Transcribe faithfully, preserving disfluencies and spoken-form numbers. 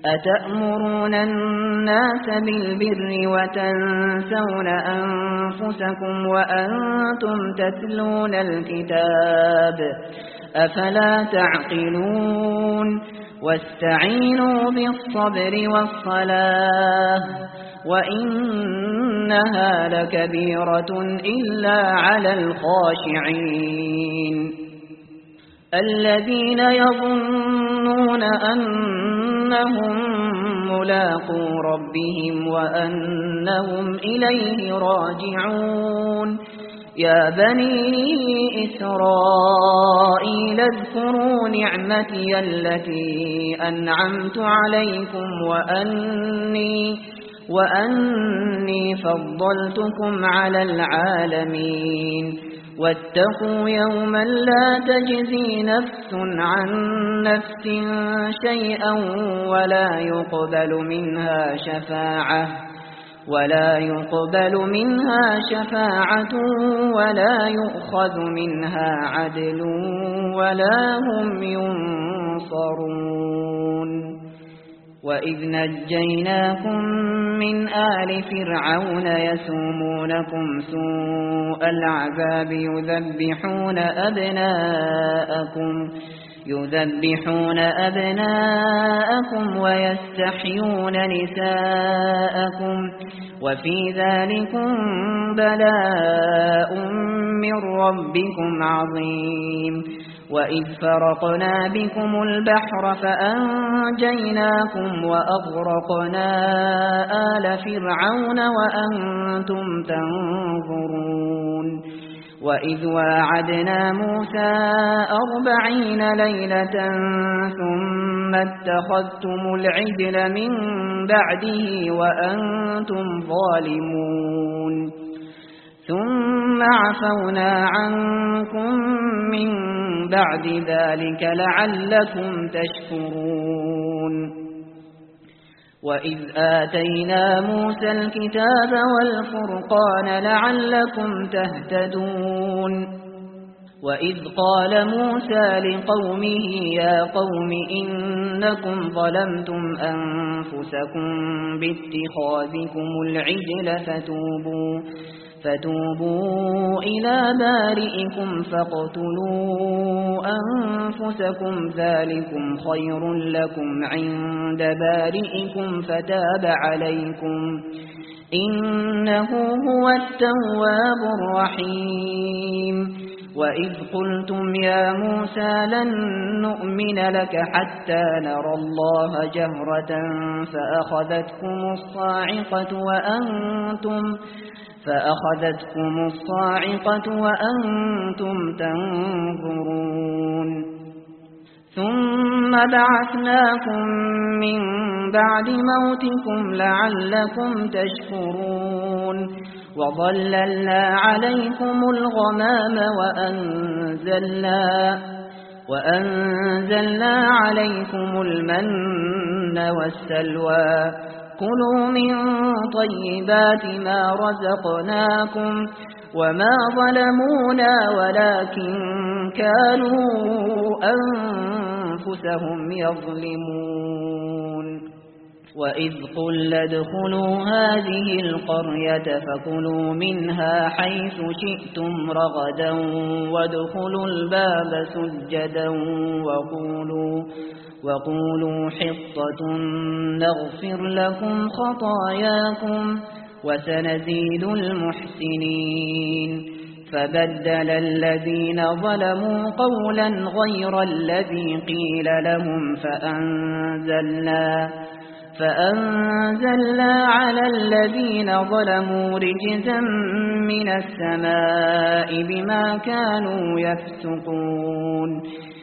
أتأمرون الناس بالبر وتنسون أنفسكم وأنتم تتلون الكتاب أفلا تعقلون واستعينوا بالصبر والصلاة وإنها لكبيرة إلا على الخاشعين الذين يظنون أنهم ملاقو ربهم وأنهم إليه راجعون يا بني إسرائيل اذكروا نعمتي التي أنعمت عليكم وأني, وأني فضلتكم على العالمين واتقوا يوما لا تجزي نفس عن نفس شيئا ولا يقبل منها شفاعة ولا يقبل منها شفاعة ولا يؤخذ منها عدل ولا هم ينصرون وإذ نجيناكم من آل فرعون يسومونكم سوء العذاب يذبحون أبناءكم يذبحون أبناءكم ويستحيون نساءكم وفي ذلكم بلاء من ربكم عظيم وإذ فرقنا بكم البحر فأنجيناكم وأغرقنا آل فرعون وأنتم تنظرون وإذ واعدنا موسى أربعين ليلة ثم اتخذتم العجل من بعده وأنتم ظالمون ثم عفونا عنكم من بعد ذلك لعلكم تشكرون وإذ آتينا موسى الكتاب والفرقان لعلكم تهتدون وإذ قال موسى لقومه يا قوم إنكم ظلمتم أنفسكم باتخاذكم العجل فتوبوا فتوبوا إلى بارئكم فاقتلوا أنفسكم ذلكم خير لكم عند بارئكم فتاب عليكم إنه هو التواب الرحيم وإذ قلتم يا موسى لن نؤمن لك حتى نرى الله جهرة فأخذتكم الصاعقة وأنتم فأخذتكم الصاعقة وأنتم تنظرون ثم بعثناكم من بعد موتكم لعلكم تشكرون وظللنا عليكم الغمام وأنزلنا, وأنزلنا عليكم المن والسلوى كلوا من طيبات ما رزقناكم وما ظلمونا ولكن كانوا أنفسهم يظلمون وإذ قلنا ادخلوا هذه القرية فكلوا منها حيث شئتم رغدا وادخلوا الباب سجدا وقولوا وقولوا حطة نغفر لكم خطاياكم وسنزيد المحسنين فبدل الذين ظلموا قولا غير الذي قيل لهم فأنزلنا فأنزلنا على الذين ظلموا رجزا من السماء بما كانوا يفسقون